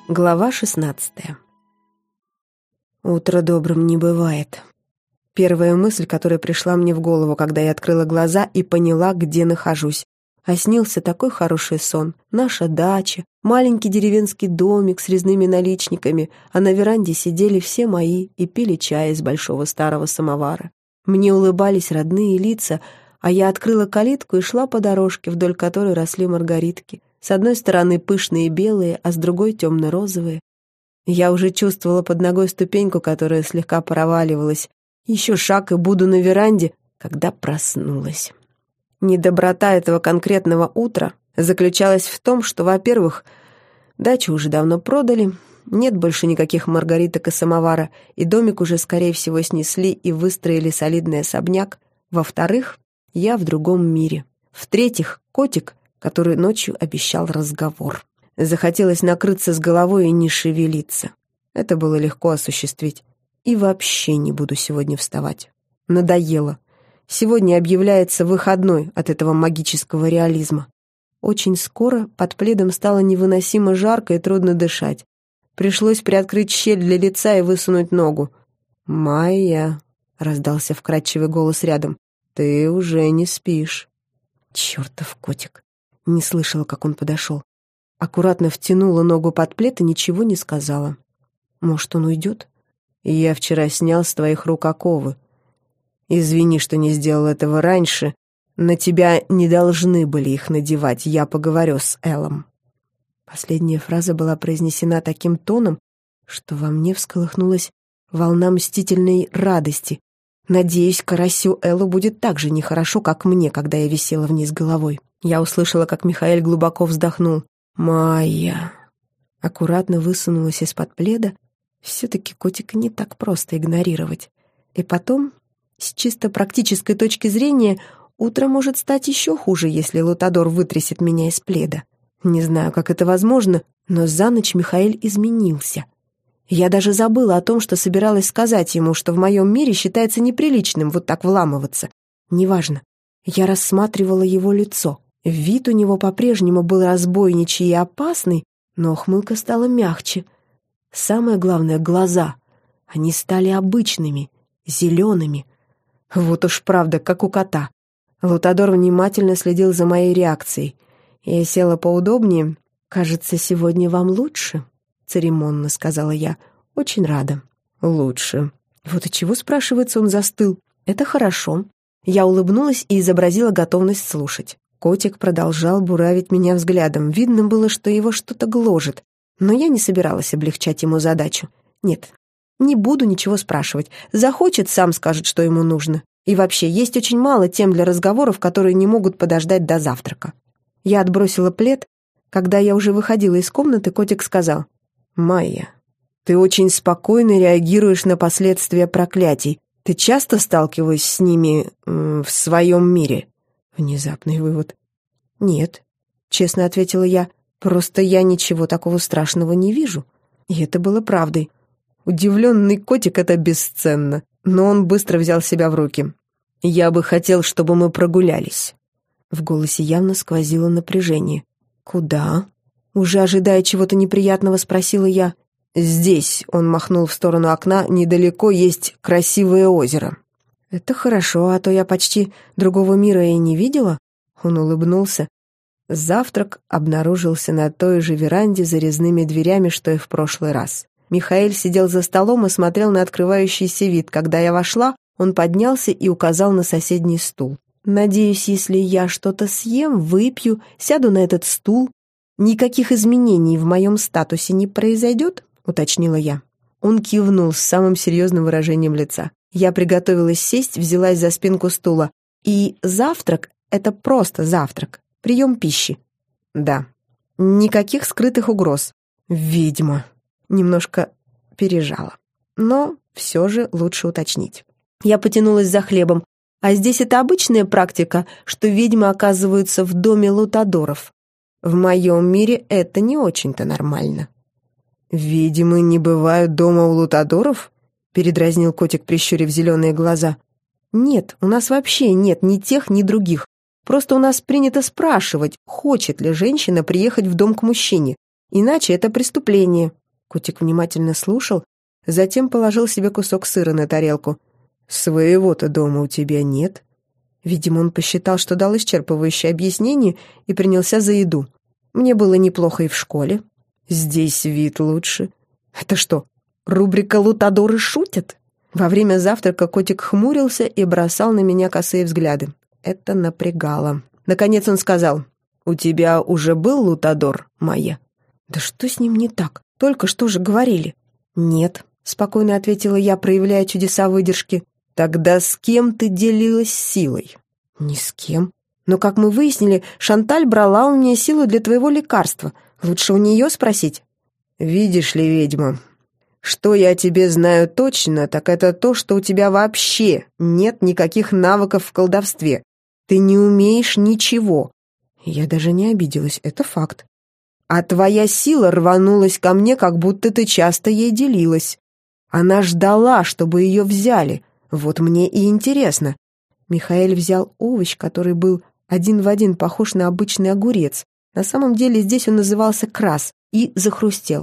Глава 16. Утро добрым не бывает. Первая мысль, которая пришла мне в голову, когда я открыла глаза и поняла, где нахожусь. А снился такой хороший сон. Наша дача, маленький деревенский домик с резными наличниками, а на веранде сидели все мои и пили чай из большого старого самовара. Мне улыбались родные лица, а я открыла калитку и шла по дорожке, вдоль которой росли маргаритки. С одной стороны пышные белые, а с другой темно-розовые. Я уже чувствовала под ногой ступеньку, которая слегка проваливалась. Еще шаг и буду на веранде, когда проснулась. Недоброта этого конкретного утра заключалась в том, что, во-первых, дачу уже давно продали, нет больше никаких маргариток и самовара, и домик уже, скорее всего, снесли и выстроили солидный особняк. Во-вторых, я в другом мире. В-третьих, котик, который ночью обещал разговор. Захотелось накрыться с головой и не шевелиться. Это было легко осуществить. И вообще не буду сегодня вставать. Надоело. Сегодня объявляется выходной от этого магического реализма. Очень скоро под пледом стало невыносимо жарко и трудно дышать. Пришлось приоткрыть щель для лица и высунуть ногу. «Майя», — раздался вкрадчивый голос рядом, — «ты уже не спишь». Чертов котик. Не слышала, как он подошел. Аккуратно втянула ногу под плед и ничего не сказала. Может, он уйдет? Я вчера снял с твоих рук оковы. Извини, что не сделал этого раньше. На тебя не должны были их надевать. Я поговорю с Эллом. Последняя фраза была произнесена таким тоном, что во мне всколыхнулась волна мстительной радости. Надеюсь, карасю Эллу будет так же нехорошо, как мне, когда я висела вниз головой. Я услышала, как Михаэль глубоко вздохнул. «Майя!» Аккуратно высунулась из-под пледа. Все-таки котика не так просто игнорировать. И потом, с чисто практической точки зрения, утро может стать еще хуже, если Лутадор вытрясет меня из пледа. Не знаю, как это возможно, но за ночь Михаэль изменился. Я даже забыла о том, что собиралась сказать ему, что в моем мире считается неприличным вот так вламываться. Неважно. Я рассматривала его лицо. Вид у него по-прежнему был разбойничий и опасный, но ухмылка стала мягче. Самое главное — глаза. Они стали обычными, зелеными. Вот уж правда, как у кота. Лутадор внимательно следил за моей реакцией. Я села поудобнее. «Кажется, сегодня вам лучше?» — церемонно сказала я. «Очень рада». «Лучше». Вот и чего, спрашивается, он застыл. «Это хорошо». Я улыбнулась и изобразила готовность слушать. Котик продолжал буравить меня взглядом. Видно было, что его что-то гложет. Но я не собиралась облегчать ему задачу. Нет, не буду ничего спрашивать. Захочет, сам скажет, что ему нужно. И вообще, есть очень мало тем для разговоров, которые не могут подождать до завтрака. Я отбросила плед. Когда я уже выходила из комнаты, котик сказал: «Майя, ты очень спокойно реагируешь на последствия проклятий. Ты часто сталкиваешься с ними в своем мире?» Внезапный вывод. «Нет», — честно ответила я, — «просто я ничего такого страшного не вижу». И это было правдой. Удивленный котик — это бесценно, но он быстро взял себя в руки. «Я бы хотел, чтобы мы прогулялись». В голосе явно сквозило напряжение. «Куда?» Уже ожидая чего-то неприятного, спросила я. «Здесь», — он махнул в сторону окна, — «недалеко есть красивое озеро». «Это хорошо, а то я почти другого мира и не видела». Он улыбнулся. Завтрак обнаружился на той же веранде за резными дверями, что и в прошлый раз. Михаэль сидел за столом и смотрел на открывающийся вид. Когда я вошла, он поднялся и указал на соседний стул. «Надеюсь, если я что-то съем, выпью, сяду на этот стул, никаких изменений в моем статусе не произойдет?» — уточнила я. Он кивнул с самым серьезным выражением лица. Я приготовилась сесть, взялась за спинку стула. «И завтрак — это просто завтрак. Прием пищи». «Да». «Никаких скрытых угроз». «Ведьма». Немножко пережала. Но все же лучше уточнить. Я потянулась за хлебом. «А здесь это обычная практика, что ведьмы оказываются в доме Лутадоров. В моем мире это не очень-то нормально». «Ведьмы не бывают дома у Лутадоров?» — передразнил котик, прищурив зеленые глаза. «Нет, у нас вообще нет ни тех, ни других. Просто у нас принято спрашивать, хочет ли женщина приехать в дом к мужчине. Иначе это преступление. Котик внимательно слушал, затем положил себе кусок сыра на тарелку. «Своего-то дома у тебя нет?» Видимо, он посчитал, что дал исчерпывающее объяснение и принялся за еду. «Мне было неплохо и в школе. Здесь вид лучше». «Это что, рубрика «Лутадоры шутят»?» Во время завтрака котик хмурился и бросал на меня косые взгляды. Это напрягало. Наконец он сказал: «У тебя уже был лутадор, Майя?» «Да что с ним не так? Только что же говорили». «Нет», — спокойно ответила я, проявляя чудеса выдержки. «Тогда с кем ты делилась силой?» «Ни с кем. Но, как мы выяснили, Шанталь брала у меня силу для твоего лекарства. Лучше у нее спросить». «Видишь ли, ведьма, что я о тебе знаю точно, так это то, что у тебя вообще нет никаких навыков в колдовстве. Ты не умеешь ничего». Я даже не обиделась, это факт. «А твоя сила рванулась ко мне, как будто ты часто ей делилась. Она ждала, чтобы ее взяли. Вот мне и интересно». Михаэль взял овощ, который был один в один похож на обычный огурец. На самом деле здесь он назывался крас, и захрустел.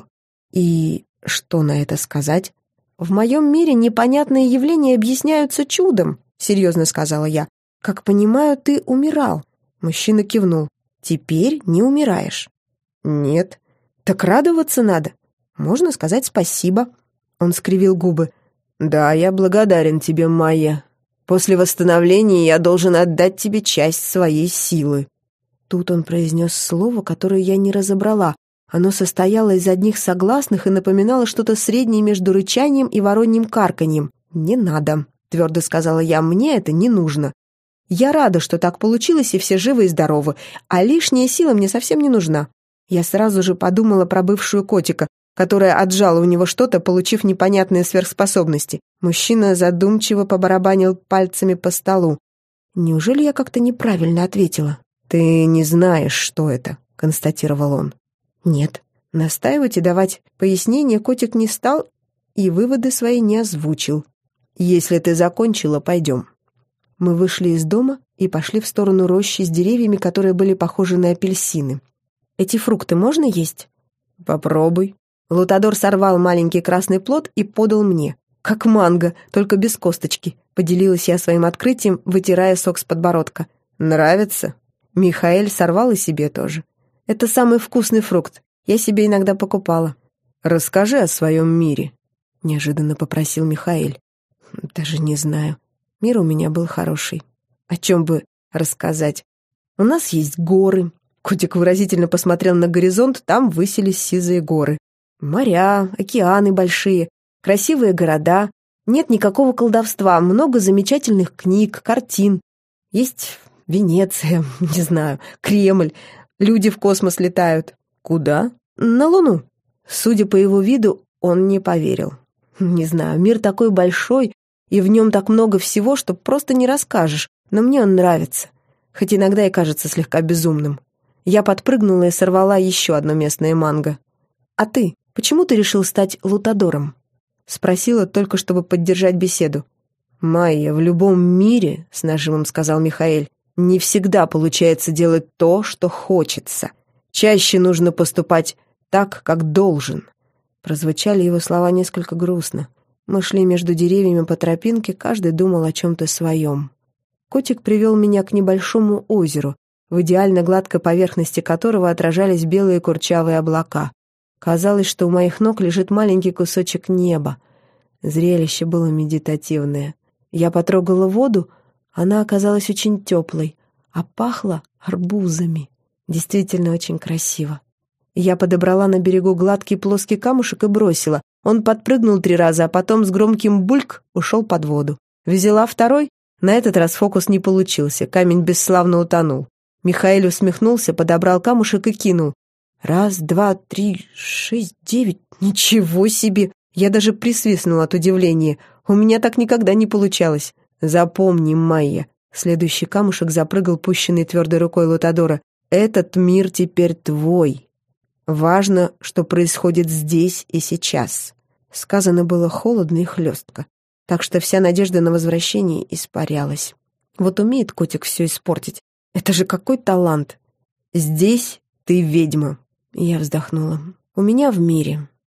«И что на это сказать?» «В моем мире непонятные явления объясняются чудом», — серьезно сказала я. «Как понимаю, ты умирал». Мужчина кивнул. «Теперь не умираешь». «Нет». «Так радоваться надо. Можно сказать спасибо». Он скривил губы. «Да, я благодарен тебе, Майя. После восстановления я должен отдать тебе часть своей силы». Тут он произнес слово, которое я не разобрала. Оно состояло из одних согласных и напоминало что-то среднее между рычанием и вороньим карканьем. «Не надо», — твердо сказала я, — «мне это не нужно. Я рада, что так получилось, и все живы и здоровы, а лишняя сила мне совсем не нужна». Я сразу же подумала про бывшую котика, которая отжала у него что-то, получив непонятные сверхспособности. Мужчина задумчиво побарабанил пальцами по столу. «Неужели я как-то неправильно ответила?» «Ты не знаешь, что это», — констатировал он. «Нет». Настаивать и давать пояснения котик не стал и выводы свои не озвучил. «Если ты закончила, пойдем». Мы вышли из дома и пошли в сторону рощи с деревьями, которые были похожи на апельсины. «Эти фрукты можно есть?» «Попробуй». Лутадор сорвал маленький красный плод и подал мне. «Как манго, только без косточки», — поделилась я своим открытием, вытирая сок с подбородка. «Нравится?» Михаэль сорвал и себе тоже. «Это самый вкусный фрукт. Я себе иногда покупала». «Расскажи о своем мире», — неожиданно попросил Михаэль. «Даже не знаю. Мир у меня был хороший. О чем бы рассказать? У нас есть горы». Котик выразительно посмотрел на горизонт, там высились сизые горы. Моря, океаны большие, красивые города. Нет никакого колдовства, много замечательных книг, картин. Есть Венеция, не знаю, Кремль. Люди в космос летают. Куда? На Луну. Судя по его виду, он не поверил. Не знаю, мир такой большой, и в нем так много всего, что просто не расскажешь. Но мне он нравится, хоть иногда и кажется слегка безумным. Я подпрыгнула и сорвала еще одно местное манго. «А ты? Почему ты решил стать лутадором?» Спросила только, чтобы поддержать беседу. «Майя, в любом мире, — с нажимом сказал Михаэль, — не всегда получается делать то, что хочется. Чаще нужно поступать так, как должен». Прозвучали его слова несколько грустно. Мы шли между деревьями по тропинке, каждый думал о чем-то своем. Котик привел меня к небольшому озеру, в идеально гладкой поверхности которого отражались белые курчавые облака. Казалось, что у моих ног лежит маленький кусочек неба. Зрелище было медитативное. Я потрогала воду, она оказалась очень теплой, а пахла арбузами. Действительно очень красиво. Я подобрала на берегу гладкий плоский камушек и бросила. Он подпрыгнул 3 раза, а потом с громким бульк ушел под воду. Взяла второй. На этот раз фокус не получился, камень бесславно утонул. Михаэль усмехнулся, подобрал камушек и кинул. 1, 2, 3, 6, 9. Ничего себе! Я даже присвистнула от удивления. У меня так никогда не получалось. Запомни, Майя. Следующий камушек запрыгал, пущенный твердой рукой Лутадора. Этот мир теперь твой. Важно, что происходит здесь и сейчас. Сказано было холодно и хлестко, так что вся надежда на возвращение испарялась. Вот умеет котик все испортить. Это же какой талант! Здесь ты ведьма. Я вздохнула. У меня в мире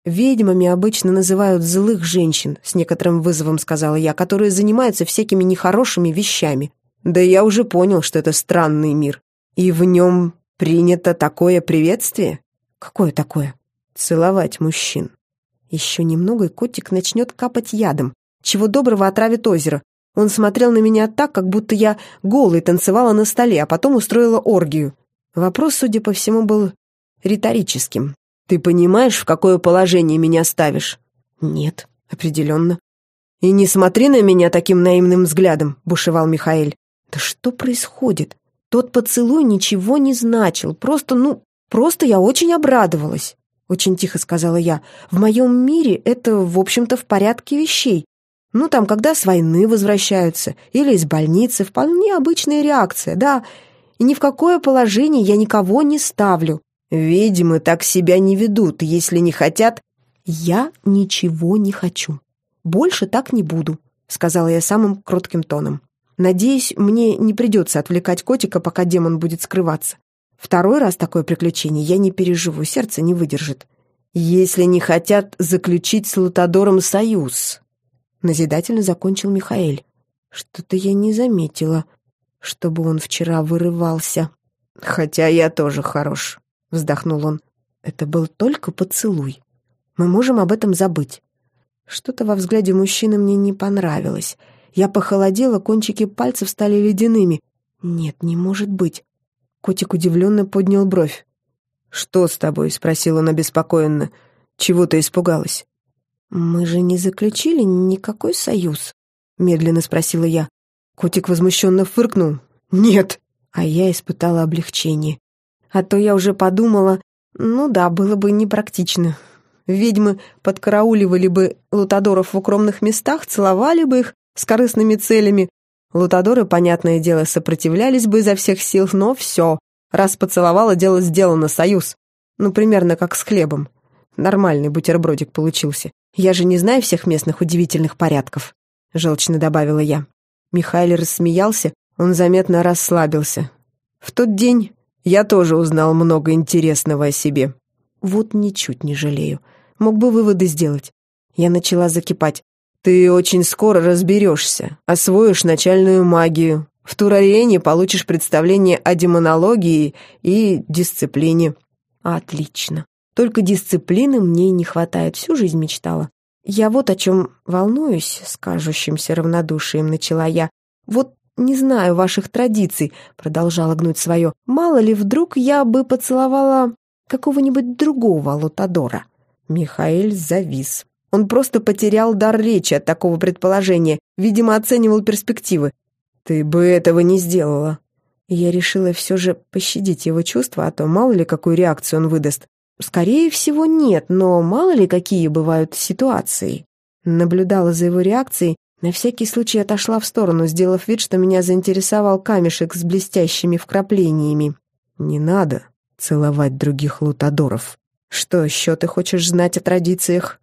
«Ведьмами обычно называют злых женщин», — с некоторым вызовом сказала я, «которые занимаются всякими нехорошими вещами. Да я уже понял, что это странный мир. И в нем принято такое приветствие». «Какое такое?» «Целовать мужчин». Еще немного, и котик начнет капать ядом. Чего доброго отравит озеро. Он смотрел на меня так, как будто я голой танцевала на столе, а потом устроила оргию. Вопрос, судя по всему, был риторическим. «Ты понимаешь, в какое положение меня ставишь?» «Нет, определенно». «И не смотри на меня таким наивным взглядом», — бушевал Михаэль. «Да что происходит? Тот поцелуй ничего не значил. Просто я очень обрадовалась», — очень тихо сказала я. «В моем мире это, в общем-то, в порядке вещей. Там, когда с войны возвращаются или из больницы, вполне обычная реакция, да. И ни в какое положение я никого не ставлю». «Ведьмы так себя не ведут, если не хотят...» «Я ничего не хочу. Больше так не буду», — сказала я самым кротким тоном. «Надеюсь, мне не придется отвлекать котика, пока демон будет скрываться. Второй раз такое приключение я не переживу, сердце не выдержит». «Если не хотят заключить с Лутадором союз», — назидательно закончил Михаэль. «Что-то я не заметила, чтобы он вчера вырывался». «Хотя я тоже хорош», — вздохнул он. «Это был только поцелуй. Мы можем об этом забыть». Что-то во взгляде мужчины мне не понравилось. Я похолодела, кончики пальцев стали ледяными. «Нет, не может быть». Котик удивленно поднял бровь. «Что с тобой?» — спросил он обеспокоенно. «Чего ты испугалась?» «Мы же не заключили никакой союз», — медленно спросила я. Котик возмущенно фыркнул. «Нет». А я испытала облегчение. А то я уже подумала, было бы непрактично. Ведьмы подкарауливали бы лутадоров в укромных местах, целовали бы их с корыстными целями. Лутадоры, понятное дело, сопротивлялись бы изо всех сил, но все. Раз поцеловала, дело сделано, союз. Примерно как с хлебом. Нормальный бутербродик получился. Я же не знаю всех местных удивительных порядков, желчно добавила я. Михаил рассмеялся, он заметно расслабился. В тот день я тоже узнал много интересного о себе. Вот ничуть не жалею. Мог бы выводы сделать. Я начала закипать. Ты очень скоро разберешься, освоишь начальную магию. В Тур-Ариэне получишь представление о демонологии и дисциплине. Отлично. Только дисциплины мне не хватает, всю жизнь мечтала. Я вот о чем волнуюсь, с кажущимся равнодушием начала я. Вот не знаю ваших традиций, продолжала гнуть свое. Мало ли, вдруг я бы поцеловала какого-нибудь другого лутадора. Михаэль завис. Он просто потерял дар речи от такого предположения, видимо, оценивал перспективы. «Ты бы этого не сделала». Я решила все же пощадить его чувства, а то мало ли какую реакцию он выдаст. Скорее всего, нет, но мало ли какие бывают ситуации. Наблюдала за его реакцией, на всякий случай отошла в сторону, сделав вид, что меня заинтересовал камешек с блестящими вкраплениями. «Не надо целовать других лутадоров. Что еще ты хочешь знать о традициях?»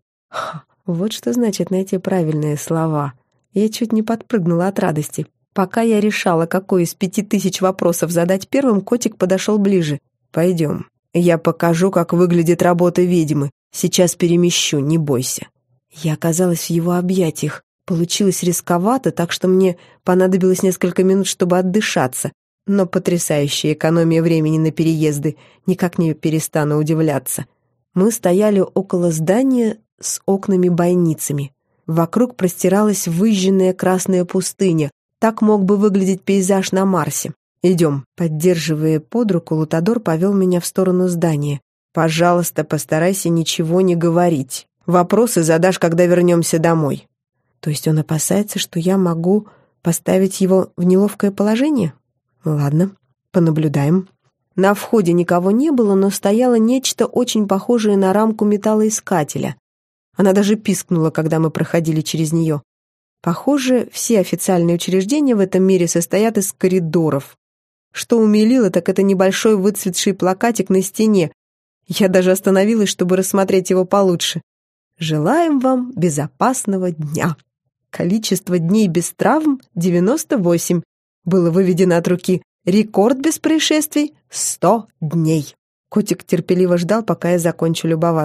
Вот что значит найти правильные слова. Я чуть не подпрыгнула от радости. Пока я решала, какой из 5000 вопросов задать первым, котик подошел ближе. «Пойдем. Я покажу, как выглядит работа ведьмы. Сейчас перемещу, не бойся». Я оказалась в его объятиях. Получилось рисковато, так что мне понадобилось несколько минут, чтобы отдышаться. Но потрясающая экономия времени на переезды. Никак не перестану удивляться. Мы стояли около здания с окнами-бойницами. Вокруг простиралась выжженная красная пустыня. Так мог бы выглядеть пейзаж на Марсе. «Идем». Поддерживая под руку, Лутадор повел меня в сторону здания. «Пожалуйста, постарайся ничего не говорить. Вопросы задашь, когда вернемся домой». То есть он опасается, что я могу поставить его в неловкое положение? Ладно, понаблюдаем. На входе никого не было, но стояло нечто очень похожее на рамку металлоискателя. Она даже пискнула, когда мы проходили через нее. Похоже, все официальные учреждения в этом мире состоят из коридоров. Что умилило, так это небольшой выцветший плакатик на стене. Я даже остановилась, чтобы рассмотреть его получше. «Желаем вам безопасного дня». Количество дней без травм — 98. Было выведено от руки. Рекорд без происшествий — 100 дней. Котик терпеливо ждал, пока я закончу любоваться.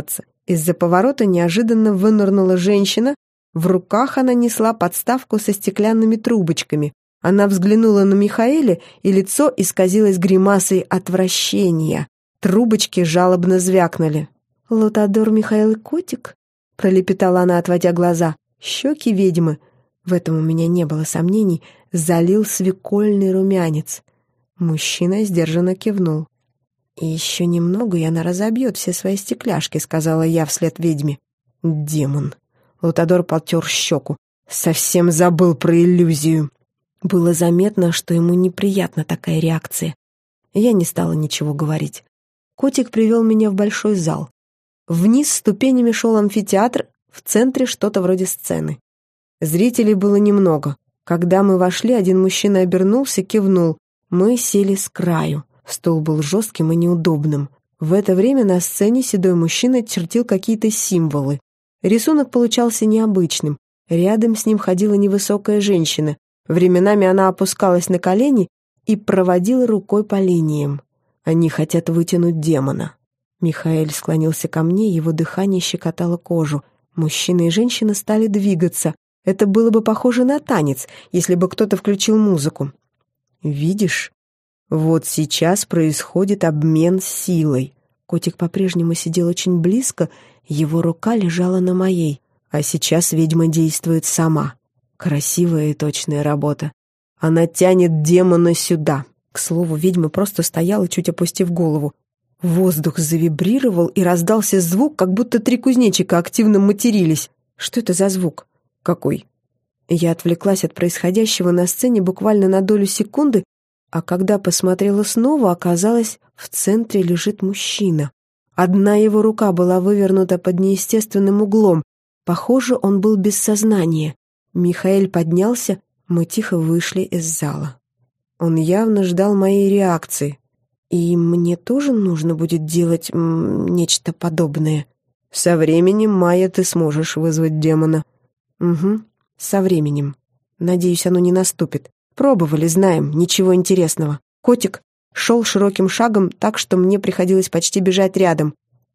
Из-за поворота неожиданно вынырнула женщина. В руках она несла подставку со стеклянными трубочками. Она взглянула на Михаэля, и лицо исказилось гримасой отвращения. Трубочки жалобно звякнули. «Лутадор Михаил Котик?» — пролепетала она, отводя глаза. Щеки ведьмы, в этом у меня не было сомнений, залил свекольный румянец. Мужчина сдержанно кивнул. «И еще немного, и она разобьет все свои стекляшки», — сказала я вслед ведьме. «Демон!» — Лутадор потер щеку. «Совсем забыл про иллюзию». Было заметно, что ему неприятна такая реакция. Я не стала ничего говорить. Котик привел меня в большой зал. Вниз ступенями шел амфитеатр, в центре что-то вроде сцены. Зрителей было немного. Когда мы вошли, один мужчина обернулся, кивнул. Мы сели с краю. Стол был жестким и неудобным. В это время на сцене седой мужчина чертил какие-то символы. Рисунок получался необычным. Рядом с ним ходила невысокая женщина. Временами она опускалась на колени и проводила рукой по линиям. Они хотят вытянуть демона. Михаэль склонился ко мне, его дыхание щекотало кожу. Мужчина и женщина стали двигаться. Это было бы похоже на танец, если бы кто-то включил музыку. «Видишь? Вот сейчас происходит обмен силой». Котик по-прежнему сидел очень близко, его рука лежала на моей. А сейчас ведьма действует сама. Красивая и точная работа. Она тянет демона сюда. К слову, ведьма просто стояла, чуть опустив голову. Воздух завибрировал, и раздался звук, как будто три кузнечика активно матерились. Что это за звук? Какой? Я отвлеклась от происходящего на сцене буквально на долю секунды, а когда посмотрела снова, оказалось, в центре лежит мужчина. Одна его рука была вывернута под неестественным углом. Похоже, он был без сознания. Михаэль поднялся, мы тихо вышли из зала. Он явно ждал моей реакции. И мне тоже нужно будет делать нечто подобное. Со временем, Майя, ты сможешь вызвать демона. Угу, со временем. Надеюсь, оно не наступит. Пробовали, знаем, ничего интересного. Котик шел широким шагом так, что мне приходилось почти бежать рядом.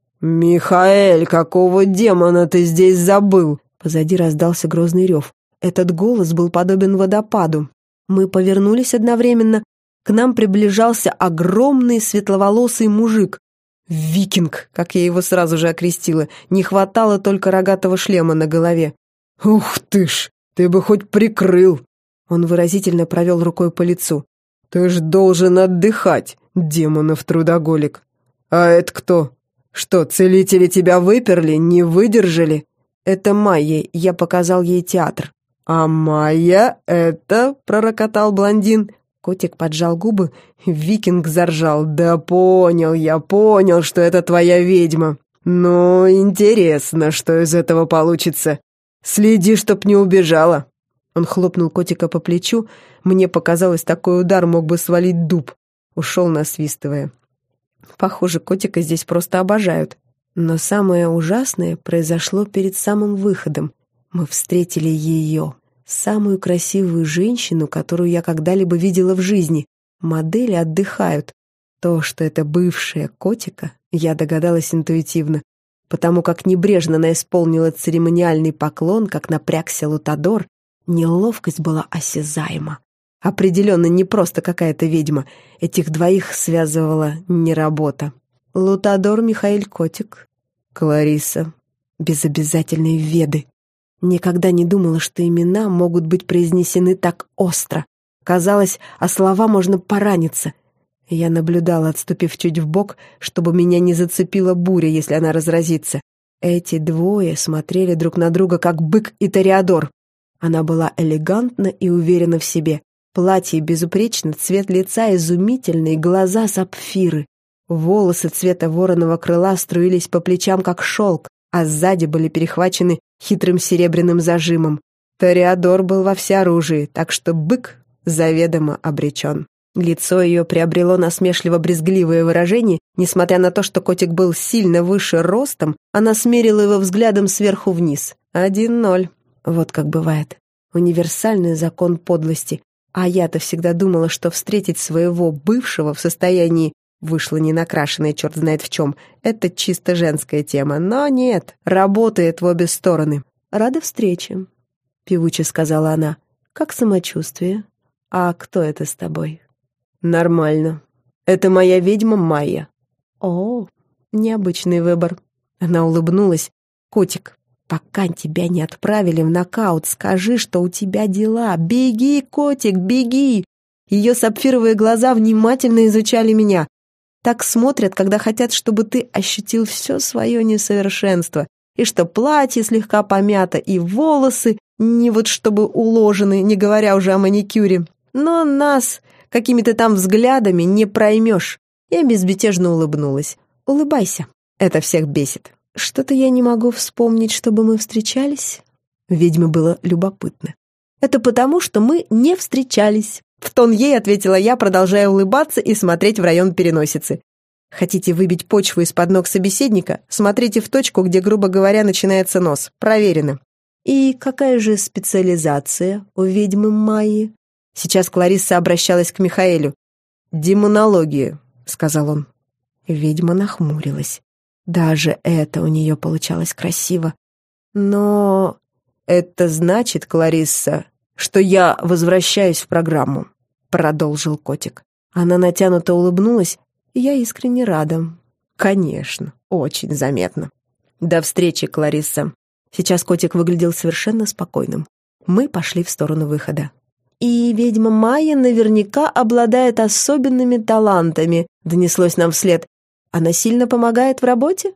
«Михаэль, какого демона ты здесь забыл?» Позади раздался грозный рев. Этот голос был подобен водопаду. Мы повернулись одновременно. К нам приближался огромный светловолосый мужик. Викинг, как я его сразу же окрестила. Не хватало только рогатого шлема на голове. «Ух ты ж, ты бы хоть прикрыл!» Он выразительно провел рукой по лицу. «Ты ж должен отдыхать, демонов трудоголик!» «А это кто? Что, целители тебя выперли, не выдержали?» «Это Майя, я показал ей театр». «А Майя это...» — пророкотал блондин. Котик поджал губы, викинг заржал. «Да я понял, что это твоя ведьма. Ну, интересно, что из этого получится. Следи, чтоб не убежала». Он хлопнул котика по плечу. Мне показалось, такой удар мог бы свалить дуб. Ушел, насвистывая. Похоже, котика здесь просто обожают. Но самое ужасное произошло перед самым выходом. Мы встретили ее, самую красивую женщину, которую я когда-либо видела в жизни. Модели отдыхают. То, что это бывшая котика, я догадалась интуитивно, потому как небрежно она исполнила церемониальный поклон, как напрягся Лутадор. Неловкость была осязаема. Определенно не просто какая-то ведьма. Этих двоих связывала не работа. Лутадор Михаэль Котик. Клариса. Без обязательной веды. Никогда не думала, что имена могут быть произнесены так остро. Казалось, а слова можно пораниться. Я наблюдала, отступив чуть вбок, чтобы меня не зацепила буря, если она разразится. Эти двое смотрели друг на друга, как бык и тореадор. Она была элегантна и уверена в себе. Платье безупречно, цвет лица изумительный, глаза сапфиры. Волосы цвета вороного крыла струились по плечам, как шелк, а сзади были перехвачены хитрым серебряным зажимом. Тореадор был во всеоружии, так что бык заведомо обречен. Лицо ее приобрело насмешливо-брезгливое выражение. Несмотря на то, что котик был сильно выше ростом, она смерила его взглядом сверху вниз. 1-0. Вот как бывает. Универсальный закон подлости. А я-то всегда думала, что встретить своего бывшего в состоянии Вышла ненакрашенная, черт знает в чем. Это чисто женская тема. Но нет, работает в обе стороны. «Рада встрече», — певуче сказала она. «Как самочувствие? А кто это с тобой?» «Нормально. Это моя ведьма Майя». «О, необычный выбор». Она улыбнулась. «Котик, пока тебя не отправили в нокаут, скажи, что у тебя дела. Беги, котик, беги!» Ее сапфировые глаза внимательно изучали меня. Так смотрят, когда хотят, чтобы ты ощутил все свое несовершенство, и что платье слегка помято, и волосы не вот чтобы уложены, не говоря уже о маникюре. Но нас какими-то там взглядами не проймешь. Я безмятежно улыбнулась. «Улыбайся. Это всех бесит». «Что-то я не могу вспомнить, чтобы мы встречались». Ведьме было любопытно. «Это потому, что мы не встречались». В тон ей ответила я, продолжая улыбаться и смотреть в район переносицы. Хотите выбить почву из-под ног собеседника? Смотрите в точку, где, грубо говоря, начинается нос. Проверено. «И какая же специализация у ведьмы Майи?» Сейчас Кларисса обращалась к Михаэлю. «Демонология», — сказал он. Ведьма нахмурилась. Даже это у нее получалось красиво. «Но это значит, Кларисса, что я возвращаюсь в программу», — продолжил котик. Она натянуто улыбнулась, и я искренне рада. «Конечно, очень заметно». «До встречи, Кларисса». Сейчас котик выглядел совершенно спокойным. Мы пошли в сторону выхода. «И ведьма Майя наверняка обладает особенными талантами», — донеслось нам вслед. «Она сильно помогает в работе?»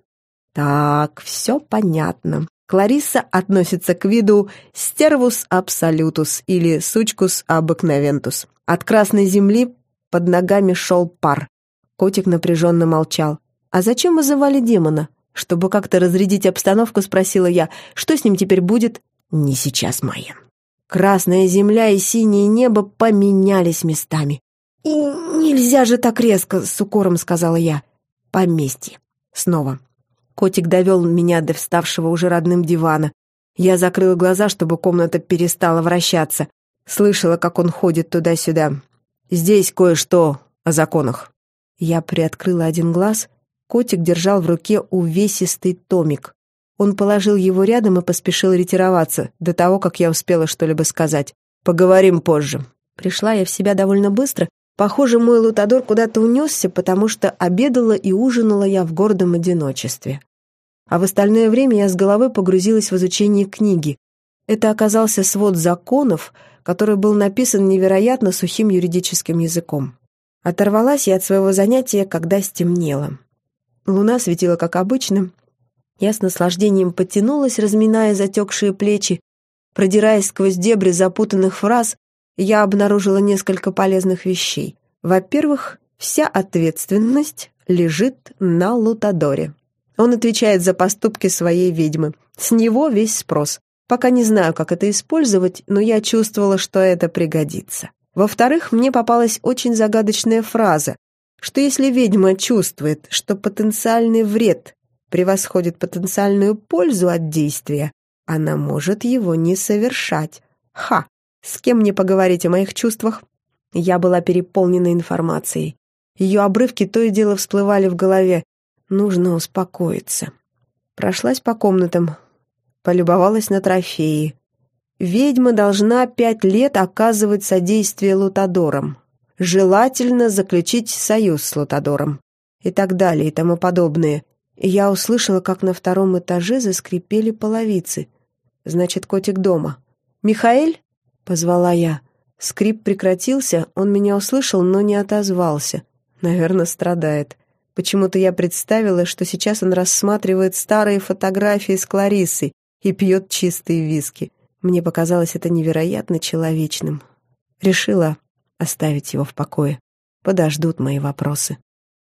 «Так, все понятно». Кларисса относится к виду стервус абсолютус или сучкус обыкновентус. От красной земли под ногами шел пар. Котик напряженно молчал. «А зачем вызывали демона?» Чтобы как-то разрядить обстановку, спросила я. «Что с ним теперь будет?» «Не сейчас, Майя». Красная земля и синее небо поменялись местами. «И нельзя же так резко», — с укором сказала я. «Поместье». Снова. Котик довел меня до вставшего уже родным дивана. Я закрыла глаза, чтобы комната перестала вращаться. Слышала, как он ходит туда-сюда. «Здесь кое-что о законах». Я приоткрыла один глаз. Котик держал в руке увесистый томик. Он положил его рядом и поспешил ретироваться, до того, как я успела что-либо сказать. «Поговорим позже». Пришла я в себя довольно быстро. Похоже, мой лутадор куда-то унесся, потому что обедала и ужинала я в гордом одиночестве. А в остальное время я с головой погрузилась в изучение книги. Это оказался свод законов, который был написан невероятно сухим юридическим языком. Оторвалась я от своего занятия, когда стемнело. Луна светила, как обычно. Я с наслаждением подтянулась, разминая затекшие плечи. Продираясь сквозь дебри запутанных фраз, я обнаружила несколько полезных вещей. Во-первых, вся ответственность лежит на лутадоре. Он отвечает за поступки своей ведьмы. С него весь спрос. Пока не знаю, как это использовать, но я чувствовала, что это пригодится. Во-вторых, мне попалась очень загадочная фраза, что если ведьма чувствует, что потенциальный вред превосходит потенциальную пользу от действия, она может его не совершать. Ха! С кем мне поговорить о моих чувствах? Я была переполнена информацией. Ее обрывки то и дело всплывали в голове. Нужно успокоиться. Прошлась по комнатам, полюбовалась на трофеи. Ведьма должна 5 лет оказывать содействие лутадорам. Желательно заключить союз с лутадором. И так далее, и тому подобное. И я услышала, как на 2-м этаже заскрипели половицы. Значит, котик дома. «Михаэль?» — позвала я. Скрип прекратился, он меня услышал, но не отозвался. Наверное, страдает. Почему-то я представила, что сейчас он рассматривает старые фотографии с Клариссой и пьет чистые виски. Мне показалось это невероятно человечным. Решила оставить его в покое. Подождут мои вопросы.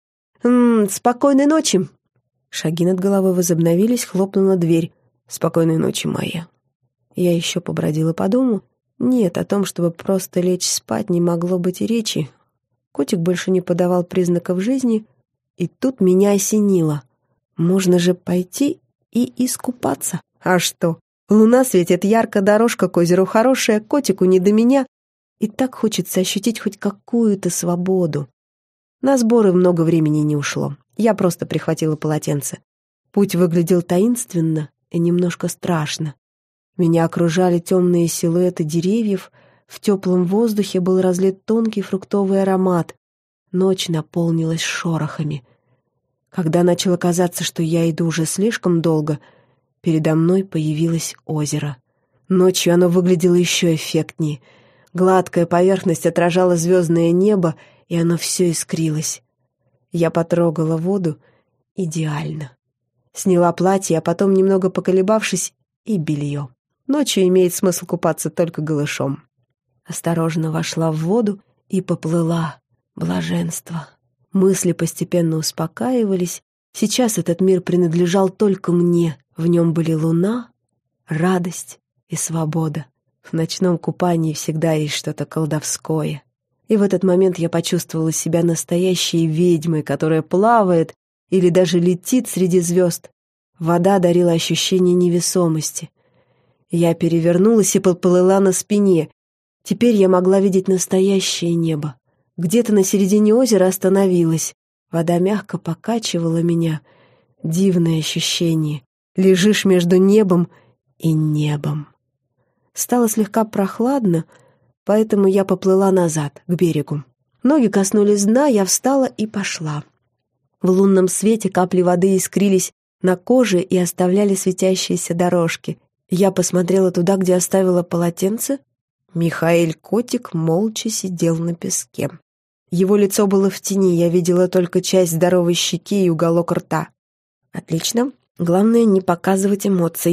«Спокойной ночи!» Шаги над головой возобновились, хлопнула дверь. «Спокойной ночи, Майя». Я еще побродила по дому. Нет, о том, чтобы просто лечь спать, не могло быть и речи. Котик больше не подавал признаков жизни, и тут меня осенило. Можно же пойти и искупаться. А что? Луна светит ярко, дорожка к озеру хорошая, котику не до меня. И так хочется ощутить хоть какую-то свободу. На сборы много времени не ушло. Я просто прихватила полотенце. Путь выглядел таинственно и немножко страшно. Меня окружали темные силуэты деревьев, в теплом воздухе был разлит тонкий фруктовый аромат. Ночь наполнилась шорохами. Когда начало казаться, что я иду уже слишком долго, передо мной появилось озеро. Ночью оно выглядело еще эффектнее. Гладкая поверхность отражала звездное небо, и оно все искрилось. Я потрогала воду идеально. Сняла платье, а потом, немного поколебавшись, и белье. Ночью имеет смысл купаться только голышом. Осторожно вошла в воду и поплыла. Блаженство. Мысли постепенно успокаивались. Сейчас этот мир принадлежал только мне. В нем были луна, радость и свобода. В ночном купании всегда есть что-то колдовское. И в этот момент я почувствовала себя настоящей ведьмой, которая плавает или даже летит среди звезд. Вода дарила ощущение невесомости. Я перевернулась и поплыла на спине. Теперь я могла видеть настоящее небо. Где-то на середине озера остановилась. Вода мягко покачивала меня. Дивное ощущение. Лежишь между небом и небом. Стало слегка прохладно, поэтому я поплыла назад, к берегу. Ноги коснулись дна, я встала и пошла. В лунном свете капли воды искрились на коже и оставляли светящиеся дорожки. Я посмотрела туда, где оставила полотенце. Михаэль Котик молча сидел на песке. Его лицо было в тени, я видела только часть здоровой щеки и уголок рта. Отлично. Главное, не показывать эмоций.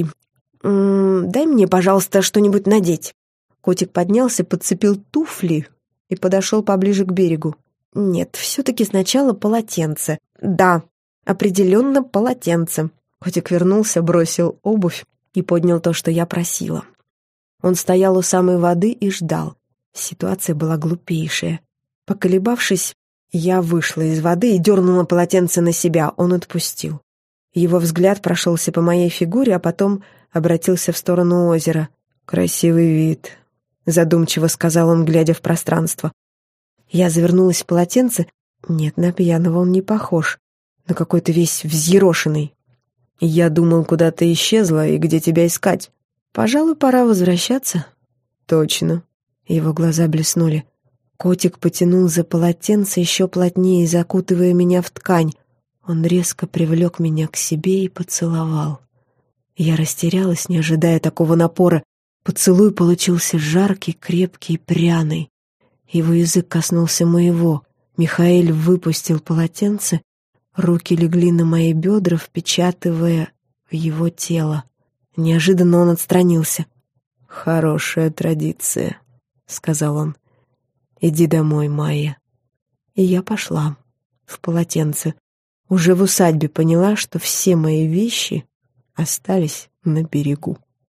«Дай мне, пожалуйста, что-нибудь надеть». Котик поднялся, подцепил туфли и подошел поближе к берегу. «Нет, все-таки сначала полотенце. Да, определенно полотенце». Котик вернулся, бросил обувь и поднял то, что я просила. Он стоял у самой воды и ждал. Ситуация была глупейшая. Поколебавшись, я вышла из воды и дернула полотенце на себя. Он отпустил. Его взгляд прошелся по моей фигуре, а потом обратился в сторону озера. «Красивый вид», — задумчиво сказал он, глядя в пространство. Я завернулась в полотенце. Нет, на пьяного он не похож, на какой-то весь взъерошенный. «Я думал, куда ты исчезла и где тебя искать. Пожалуй, пора возвращаться». «Точно». Его глаза блеснули. Котик потянул за полотенце еще плотнее, закутывая меня в ткань. Он резко привлек меня к себе и поцеловал. Я растерялась, не ожидая такого напора. Поцелуй получился жаркий, крепкий, пряный. Его язык коснулся моего. Михаэль выпустил полотенце, руки легли на мои бедра, впечатывая в его тело. Неожиданно он отстранился. «Хорошая традиция», — сказал он. «Иди домой, Майя». И я пошла в полотенце. Уже в усадьбе поняла, что все мои вещи остались на берегу.